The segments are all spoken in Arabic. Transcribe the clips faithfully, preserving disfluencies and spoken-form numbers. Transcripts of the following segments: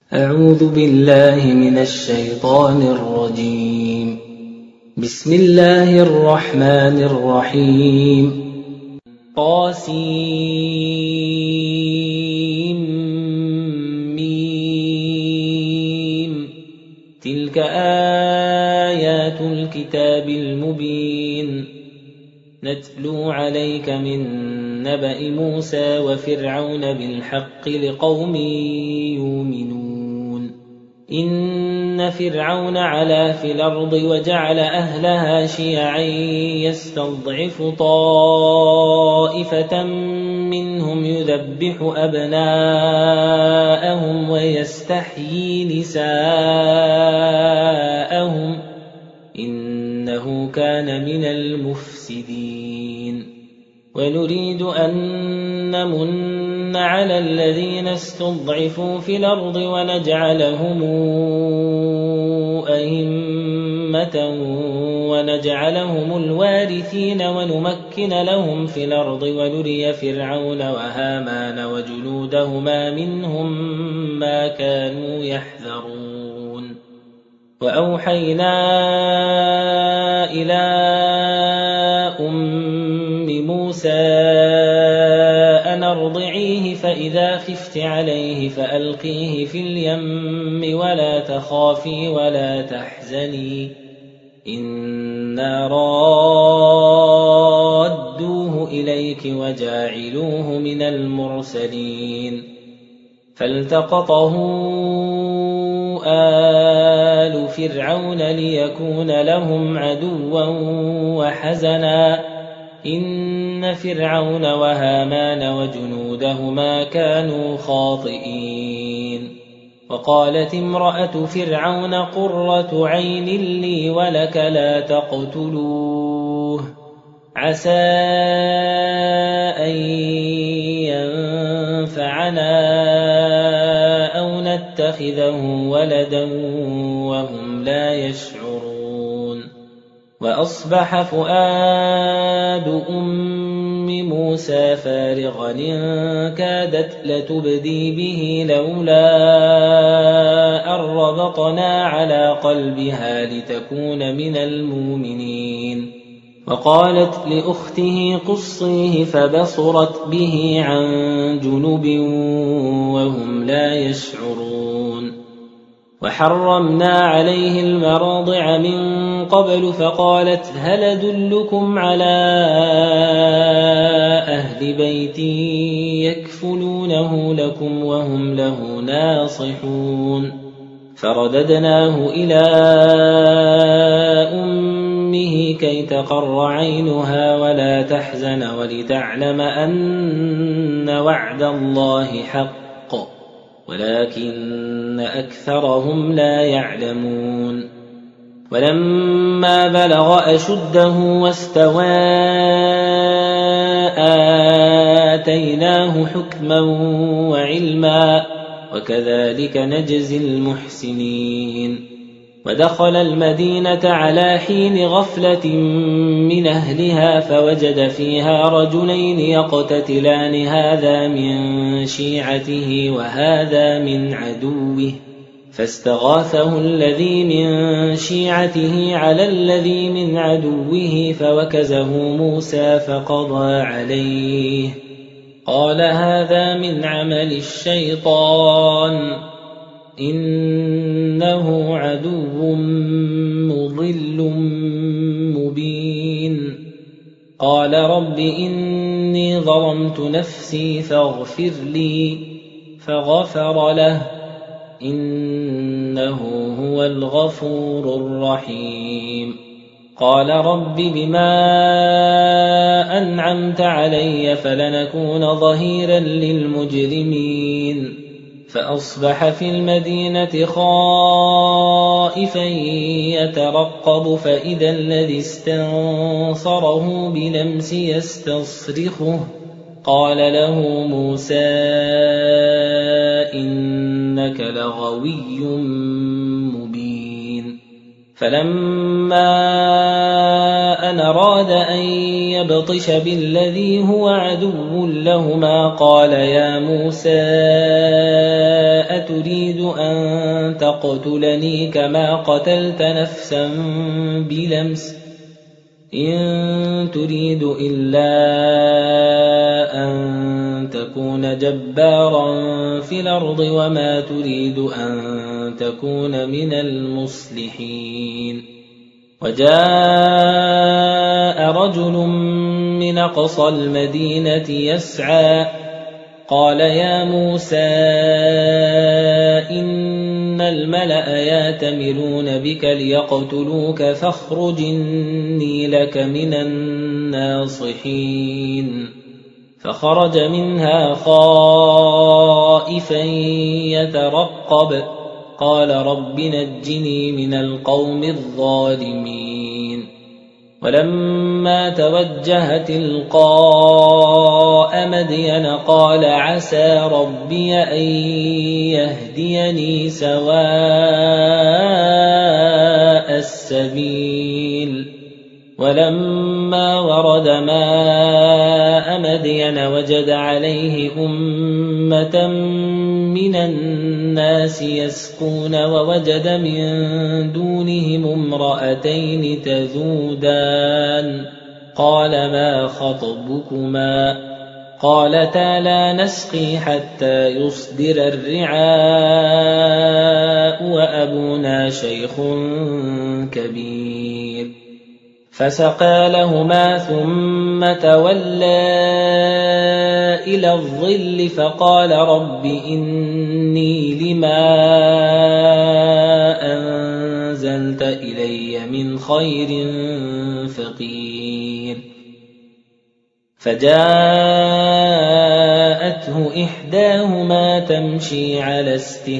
أعوذ بالله من الشيطان الرجيم. بسم الله الرحمن الرحيم. قاسم ميم. تلك آيات الكتاب المبين. نتلو عليك من نبأ موسى وفرعون بالحق لقوم يؤمنون. إن فرعون علا في الأرض وجعل أهلها شيعا يستضعف طائفة منهم يذبح أبناءهم ويستحيي نساءهم إنه كان من المفسدين. ونريد أن نمن على الذين استضعفوا في الأرض ونجعلهم أئمة ونجعلهم الوارثين ونمكن لهم في الأرض ونري فرعون وهامان وجنودهما منهم ما كانوا يحذرون. وأوحينا إلى أم موسى أن أرضعيه فإذا خفت عليه فألقيه في اليم ولا تخافي ولا تحزني إنا رادوه إليك وجاعلوه من المرسلين. فالتقطه آل فرعون ليكون لهم عدوا وحزنا إن فرعون وهامان وجنودهما كانوا خاطئين. وقالت امرأة فرعون قرة عين لي ولك لا تقتلوه عسى أن ينفعنا أو نتخذه ولدا وهم لا يشعرون. وأصبح فؤاد أم موسى فارغا إن كادت لتبدي به لولا أن ربطنا على قلبها لتكون من المؤمنين. وقالت لأخته قصيه فبصرت به عن جنب وهم لا يشعرون. وحرمنا عليه المراضع من قبل فقالت هل أدلكم على أهل بيت يكفلونه لكم وهم له ناصحون. فرددناه إلى أمه كي تقر عينها ولا تحزن ولتعلم أن وعد الله حق ولكن أكثرهم لا يعلمون. ولما بلغ أشده واستوى آتيناه حكما وعلما وكذلك نجزي المحسنين. ودخل المدينة على حين غفلة من أهلها فوجد فيها رجلين يقتتلان هذا من شيعته وهذا من عدوه فاستغاثه الذي من شيعته على الذي من عدوه فوكزه موسى فقضى عليه قال هذا من عمل الشيطان إنه عدو مضل مبين. قال رب إني ظلمت نفسي فاغفر لي فغفر له إنه هو الغفور الرحيم. قال رب بما أنعمت علي فلنكون ظهيرا للمجرمين. فأصبح في المدينة خائفا يترقب فإذا الذي استنصره بلمس يستصرخه قال له موسى إنك لغوي مبين. فلما أن أراد أن يبطش بالذي هو عدو لهما قال يا موسى أتريد أن تقتلني كما قتلت نفسا بلمس إن تريد إلا أن تكون جبارا في الأرض وما تريد أن تكون من المصلحين. وجاء رجل من أقصى المدينة يسعى قال يا موسى إن الملأ يأتمرون بك ليقتلوك فاخرج إني لك من الناصحين. فخرج منها خائفا يترقب قال رب نجني من القوم الظالمين. ولما توجه تلقاء مدين قال عسى ربي أن يهديني سواء السبيل. ولما ورد ماء مدين وجد عليه أمة من الناس يسقون ووجد من دونهم امرأتين تذودان قال ما خطبكما قالتا لا نسقي حتى يصدر الرعاء وأبونا شيخ كبير. فسقى لهما ثم تولى إلى الظل فقال رب إني لما أنزلت إلي من خير فقير. فجاءته إحداهما تمشي على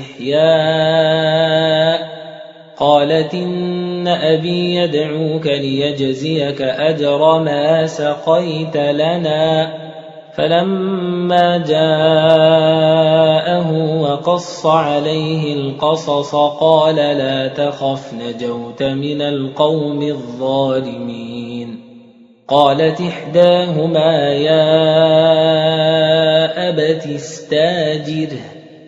استحياء قالت إن أبي يدعوك ليجزيك أجر ما سقيت لنا. فلما جاءه وقص عليه القصص قال لا تخف نجوت من القوم الظالمين. قالت إحداهما يا أبت استاجره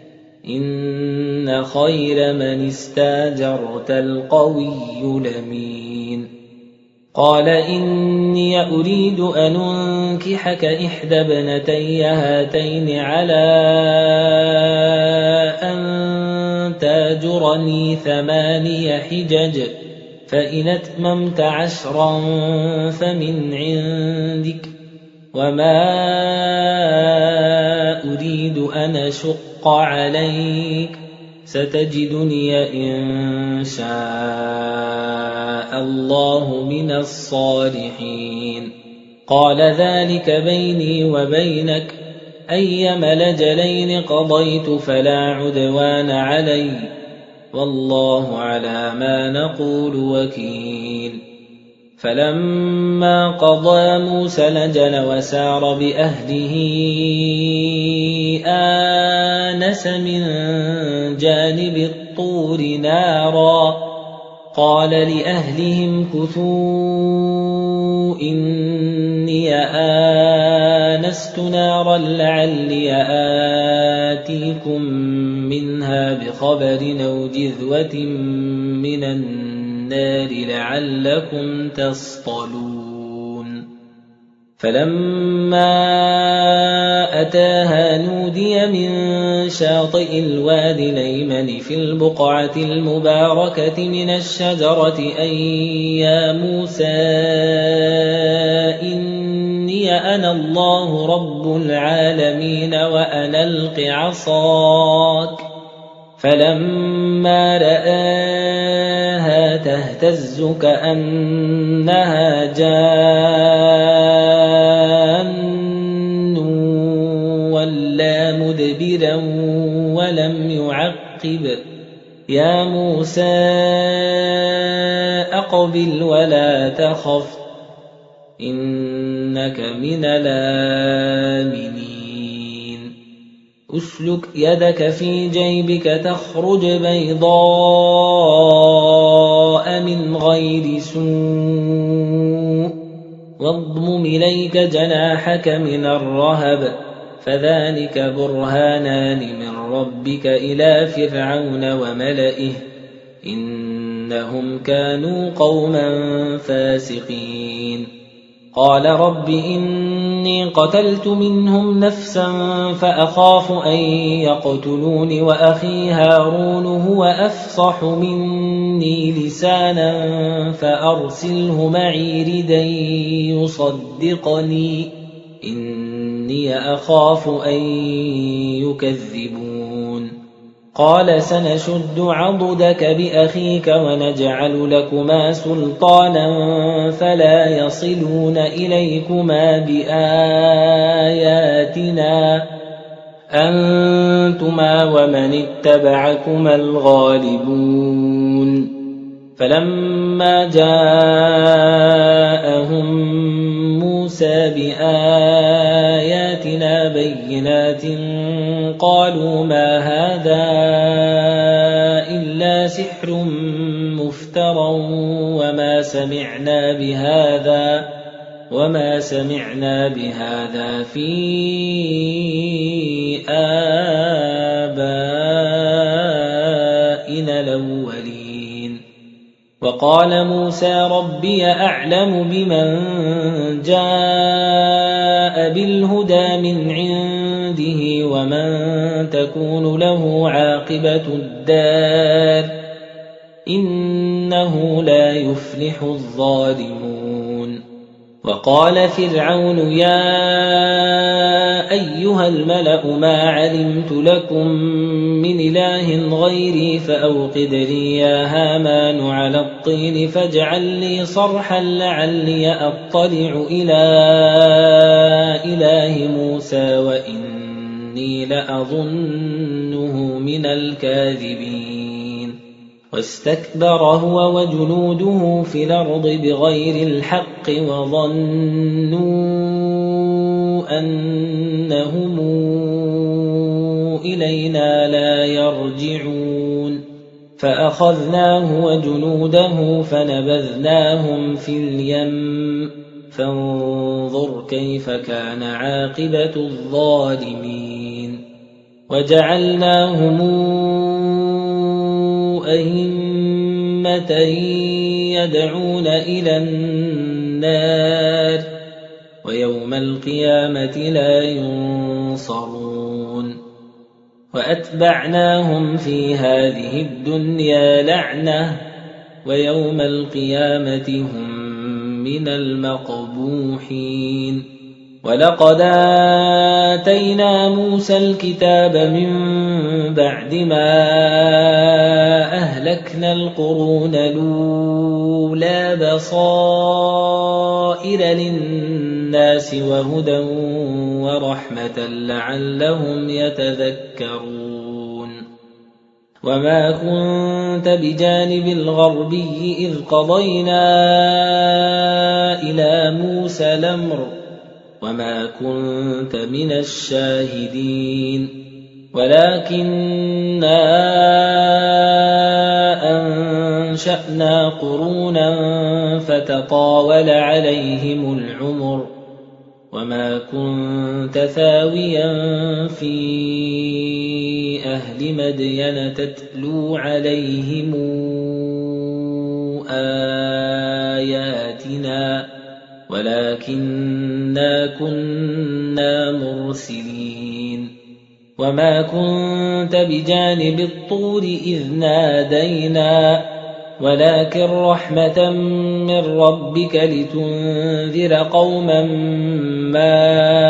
إن خير من استاجرت القوي الأمين. قال إني أريد أن أنكحك إحدى ابنتي هاتين على أن تاجرني ثماني حجج فإن أتممت عشرا فمن عندك وما أريد أن أشق عليك ستجدني إن شاء الله من الصالحين. قال ذلك بيني وبينك أيما الأجلين قضيت فلا عدوان علي والله على ما نقول وكيل. فلما قضى موسى الأجل وسار بأهله آنس من جانب الطور نارا قال لأهلهم كثوا إني آنست نارا لعلي آتيكم منها بخبر أو جذوة من النار لعلكم تصطلون. فلما أتاها نودي من شاطئ الوادي الأيمن في البقعة المباركة من الشجرة أن يا موسى إني أنا الله رب العالمين وأن ألق عصاك. فلما رآها تهتز كأنها جان ولا مدبرا ولم يعقب يا موسى أقبل ولا تخف إنك من الآمنين. أسلك يدك في جيبك تخرج بيضاء براء من غير سوء واضمم إليك جناحك من الرهب فذلك برهانان من ربك إلى فرعون وملئه إنهم كانوا قوما فاسقين قال رب إني قتلت منهم نفسا فأخاف أن يقتلون وأخي هارون هو أفصح مني لسانا فأرسله معي ردا يصدقني إني أخاف أن يكذبون قال سنشد عضدك بأخيك ونجعل لكما سلطانا فلا يصلون إليكما بآياتنا أنتما ومن اتبعكما الغالبون فلما جاءهم موسى بآياتنا بينات قالوا ما هذا إلا سحر مفترى وما سمعنا بهذا وما سمعنا بهذا في آبائنا الأولين وقال موسى ربي أعلم بمن جاء بالهدى من عنده ومن تكون له عاقبة الدار إنه لا يفلح الظالمون وقال فرعون يا أيها الملأ ما علمت لكم من إله غيري فأوقد لي يا هامان على الطين فاجعل لي صرحا لعلي أطلع إلى إله موسى وإني لأظنه من الكاذبين واستكبر هو وجنوده في الأرض بغير الحق وظنوا أنهم إلينا لا يرجعون فأخذناه وجنوده فنبذناهم في اليم فانظر كيف كان عاقبة الظالمين وجعلناهم أئمة يدعون إلى النار ويوم القيامة لا ينصرون وأتبعناهم في هذه الدنيا لعنة ويوم القيامة هم من المقبوحين ولقد آتينا موسى الكتاب من بعد ما أهلكنا القرون الأولى بصائر للناس وهدى ورحمة لعلهم يتذكرون وما كنت بجانب الغربي إذ قضينا إلى موسى الأمر وما كنت من الشاهدين ولكننا أنشأنا قرونا فتطاول عليهم العمر وما كنت ثاويا في أهل مدين تتلو عليهم آياتنا ولكننا كنا مرسلين وما كنت بجانب الطور إذ نادينا ولكن رحمة من ربك لتنذر قوما ما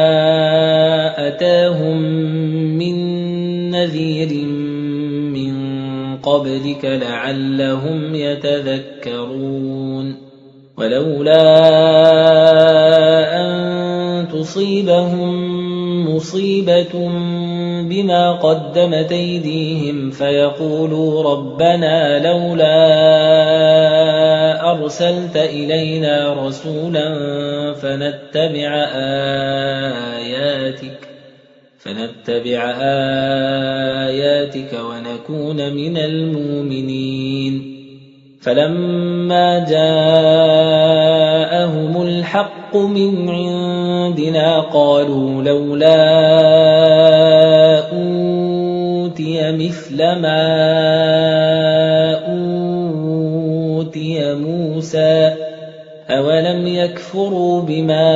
أتاهم من نذير من قبلك لعلهم يتذكرون ولولا أن تصيبهم مصيبة بما قدمت أيديهم فيقولوا ربنا لولا أرسلت إلينا رسولا فنتبع آياتك فنتبع آياتك ونكون من المؤمنين فلما جاءهم الحق من عندنا قالوا لولا أوتي مثل ما أوتي موسى أولم يكفروا بما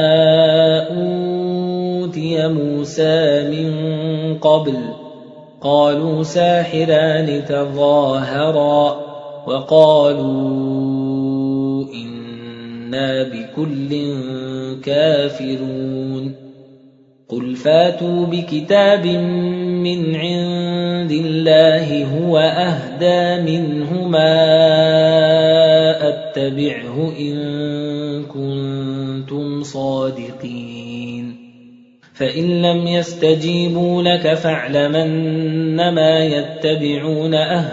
أوتي موسى من قبل قالوا ساحران تظاهرا وقالوا إنا بكل كافرون قل فاتوا بكتاب من عند الله هو أهدى منهما أتبعه إن كنتم صادقين فإن لم يستجيبوا لك فاعلم أنما يتبعون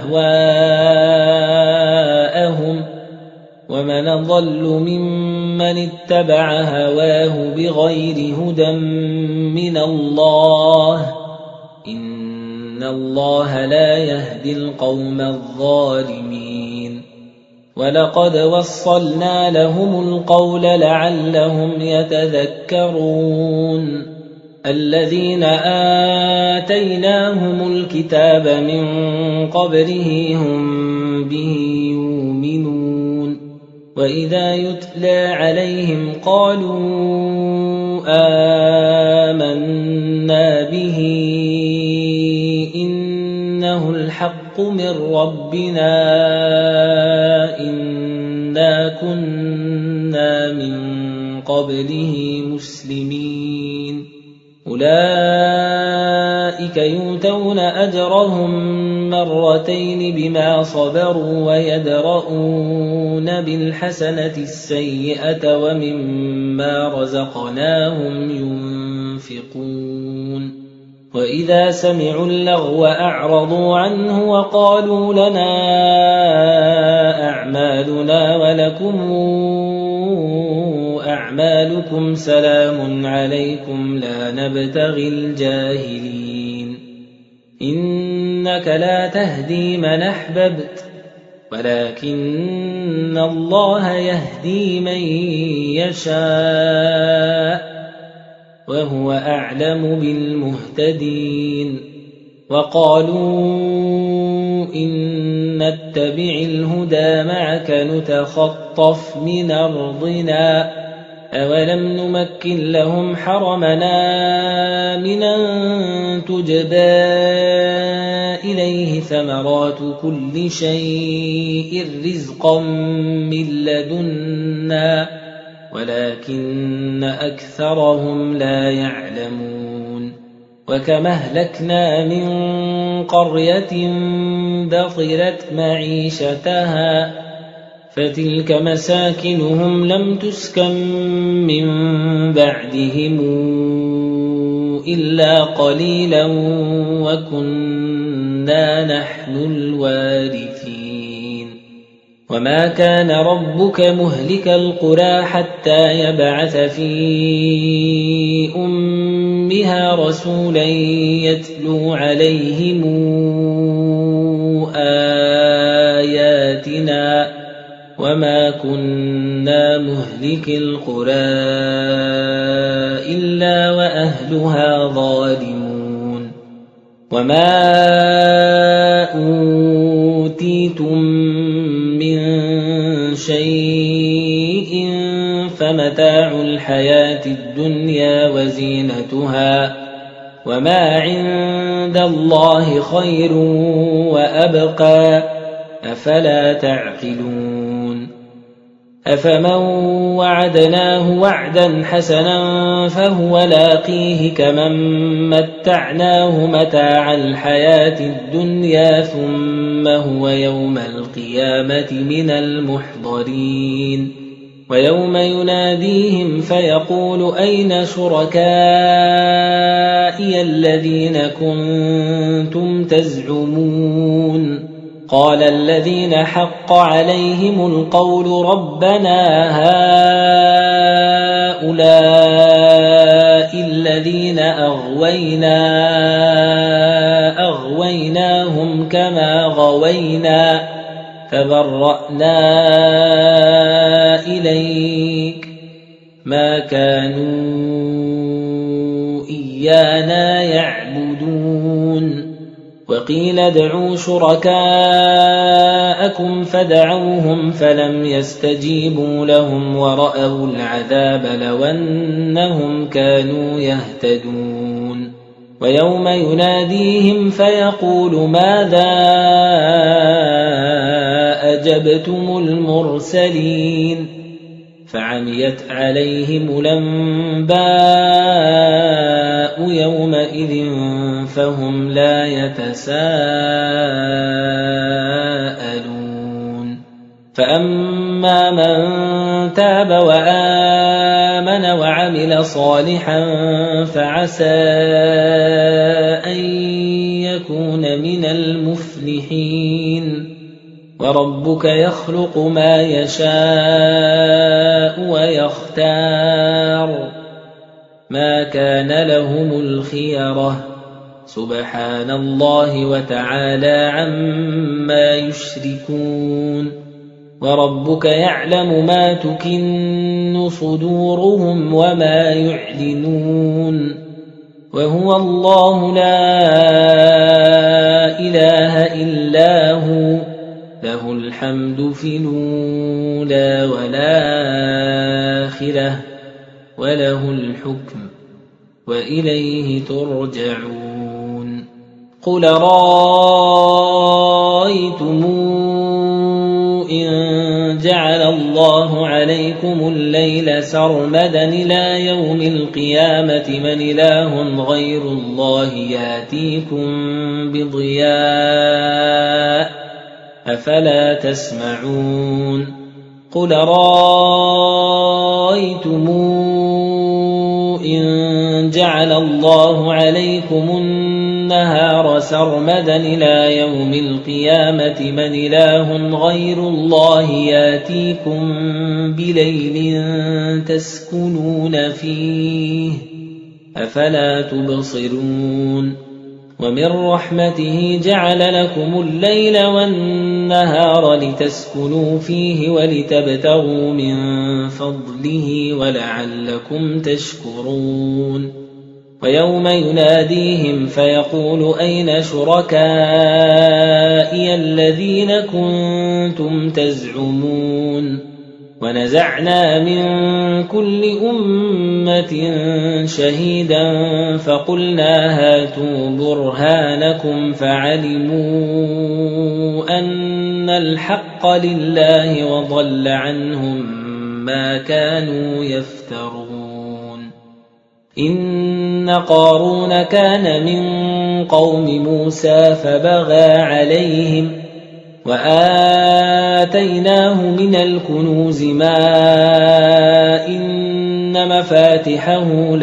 أهواءهم ومن أضل ممن اتبع هواه بغير هدى من الله إن الله لا يهدي القوم الظالمين ولقد وصلنا لهم القول لعلهم يتذكرون الذين آتيناهم الكتاب من قبله هم به يؤمنون وإذا يتلى عليهم قالوا آمنا به إنه الحق من ربنا إنا كنا من قبله مسلمين أولئك يؤتون أجرهم مرتين بما صبروا ويدرؤون بالحسنة السيئة ومما رزقناهم ينفقون وإذا سمعوا اللغو أعرضوا عنه وقالوا لنا أعمالنا ولكم أعمالكم سلام عليكم لا نبتغي الجاهلين إنك لا تهدي من أحببت ولكن الله يهدي من يشاء وهو أعلم بالمهتدين وقالوا إن نتبع الهدى معك نتخطف من أرضنا أولم نمكن لهم حرمنا من أن تجبى إليه ثمرات كل شيء رزقا من لدنا ولكن أكثرهم لا يعلمون وكم أهلكنا من قرية بطرت معيشتها فتلك مساكنهم لم تسكن من بعدهم إلا قليلا وكنا نحن الوارثين وما كان ربك مهلك القرى حتى يبعث في أمها رسولا يتلو عليهم آياتنا وما كنا مهلك القرى إلا وأهلها ظالمون وما أوتيتم من شيء فمتاع الحياة الدنيا وزينتها وما عند الله خير وأبقى أفلا تعقلون أفمن وعدناه وعدا حسنا فهو لاقيه كمن متعناه متاع الحياة الدنيا ثم هو يوم القيامة من المحضرين ويوم يناديهم فيقول أين شركائي الذين كنتم تزعمون قال الذين حق عليهم القول ربنا هؤلاء الذين أغوينا أغويناهم كما غوينا فبرأنا إليك ما كانوا إيانا يعبدون وقيل ادعوا شركاءكم فدعوهم فلم يستجيبوا لهم ورأوا العذاب لو أنهم كانوا يهتدون ويوم يناديهم فيقول ماذا أجبتم المرسلين فعميت عليهم الأنباء يومئذ فهم لا يتساءلون فأما من تاب وآمن وعمل صالحا فعسى أن يكون من المفلحين وربك يخلق ما يشاء ويختار ما كان لهم الخيرة سبحان الله وتعالى عما يشركون وربك يعلم ما تكن صدورهم وما يعلنون وهو الله لا إله إلا هو له الحمد في الأولى والآخرة وله الحكم وإليه ترجعون قل رأيتم إن جعل الله عليكم الليل سرمدا إلى يوم القيامة من إله غير الله يأتيكم بضياء أفلا تسمعون قل رأيتم إن جعل الله عليكم النهار سرمدا إلى يوم القيامة من إله غير الله يأتيكم بليل تسكنون فيه أفلا تبصرون ومن رحمته جعل لكم الليل والنهار لتسكنوا فيه ولتبتغوا من فضله ولعلكم تشكرون ويوم يناديهم فيقول أين شركائي الذين كنتم تزعمون ونزعنا من كل أمة شهيدا فقلنا هاتوا برهانكم فعلموا أن الحق لله وضل عنهم ما كانوا يفترون إن قارون كان من قوم موسى فبغى عليهم وآتيناه من الكنوز ما إن مفاتحه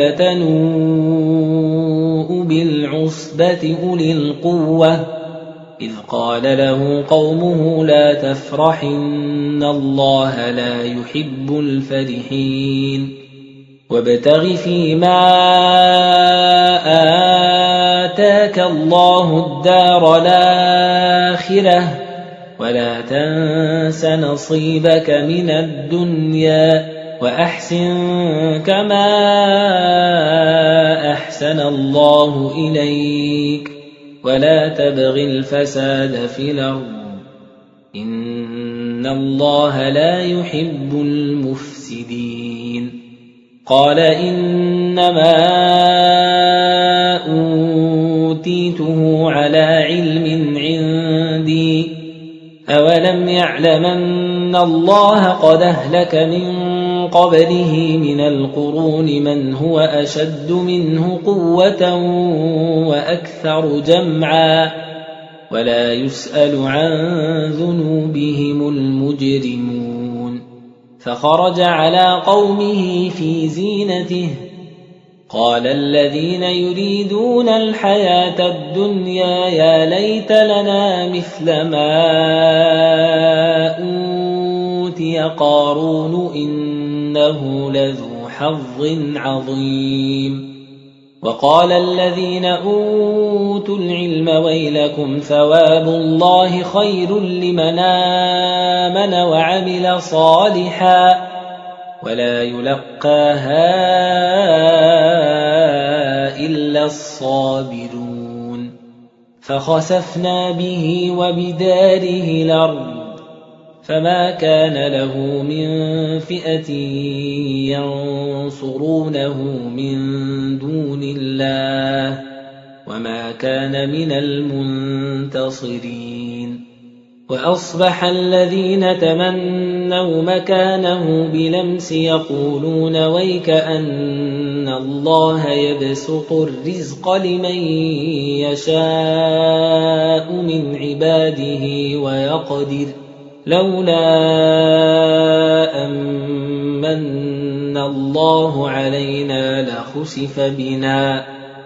لتنوء بالعصبة أولي القوة إذ قال له قومه لا تفرح إن الله لا يحب الفرحين وابتغ فيما آتاك الله الدار الآخرة ولا تنس نصيبك من الدنيا وأحسن كما أحسن الله إليك ولا تبغ الفساد في الأرض إن الله لا يحب المفسدين قال إنما أوتيته على علم عندي أولم يعلم أن الله قد أهلك من قبله من القرون من هو أشد منه قوة وأكثر جمعا ولا يسأل عن ذنوبهم المجرمون فخرج على قومه في زينته قال الذين يريدون الحياة الدنيا يا ليت لنا مثل ما أوتي قارون إنه لذو حظ عظيم وقال الذين أوتوا العلم ويلكم ثواب الله خير لمن آمن وعمل صالحا ولا يلقاها إلا الصابرون فخسفنا به وبداره الأرض فما كان له من فئة ينصرونه من دون الله وما كان من المنتصرين وأصبح الذين تمنوا مكانه بلمس يقولون ويك أن الله يبسط الرزق لمن يشاء من عباده ويقدر لولا أمن الله علينا لخسف بنا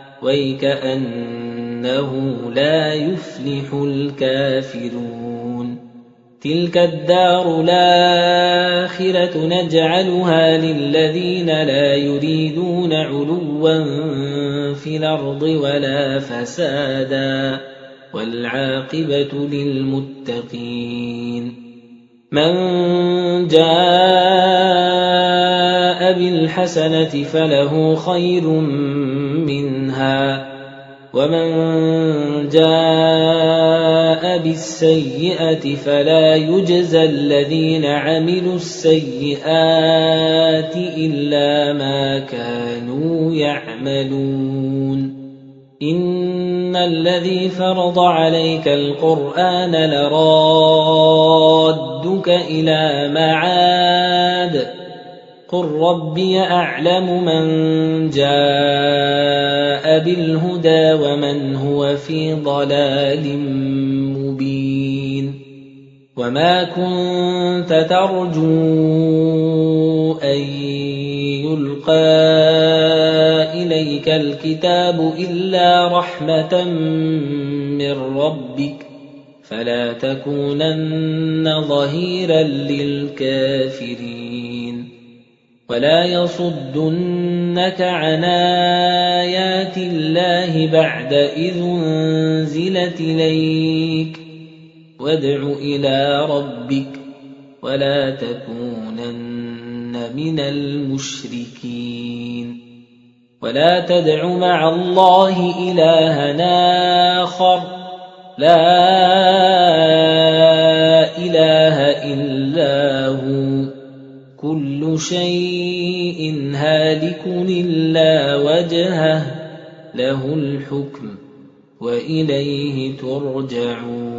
ويكأنه لا يفلح الكافرون تلك الدار الآخرة نجعلها للذين لا يريدون علوا في الأرض ولا فسادا والعاقبة للمتقين من جاء بالحسنة فله خير منها ومن جاء بالسيئة فلا يجزى الذين عملوا السيئات إلا ما كانوا يعملون إن الذي فرض عليك القرآن لرادك إلى معاد قل ربي أعلم من جاء بالهدى ومن هو في ضلال مبين وما كنت ترجو أن يلقى إليك الكتاب إلا رحمة من ربك فلا تكونن ظهيرا للكافرين ولا يصدنك عن آيات الله بعد إذ أنزلت إليك وادع إلى ربك ولا تكونن من المشركين ولا تدع مع الله إلها آخر لا إله إلا هو كل شيء هالك إلا وجهه له الحكم وإليه ترجعون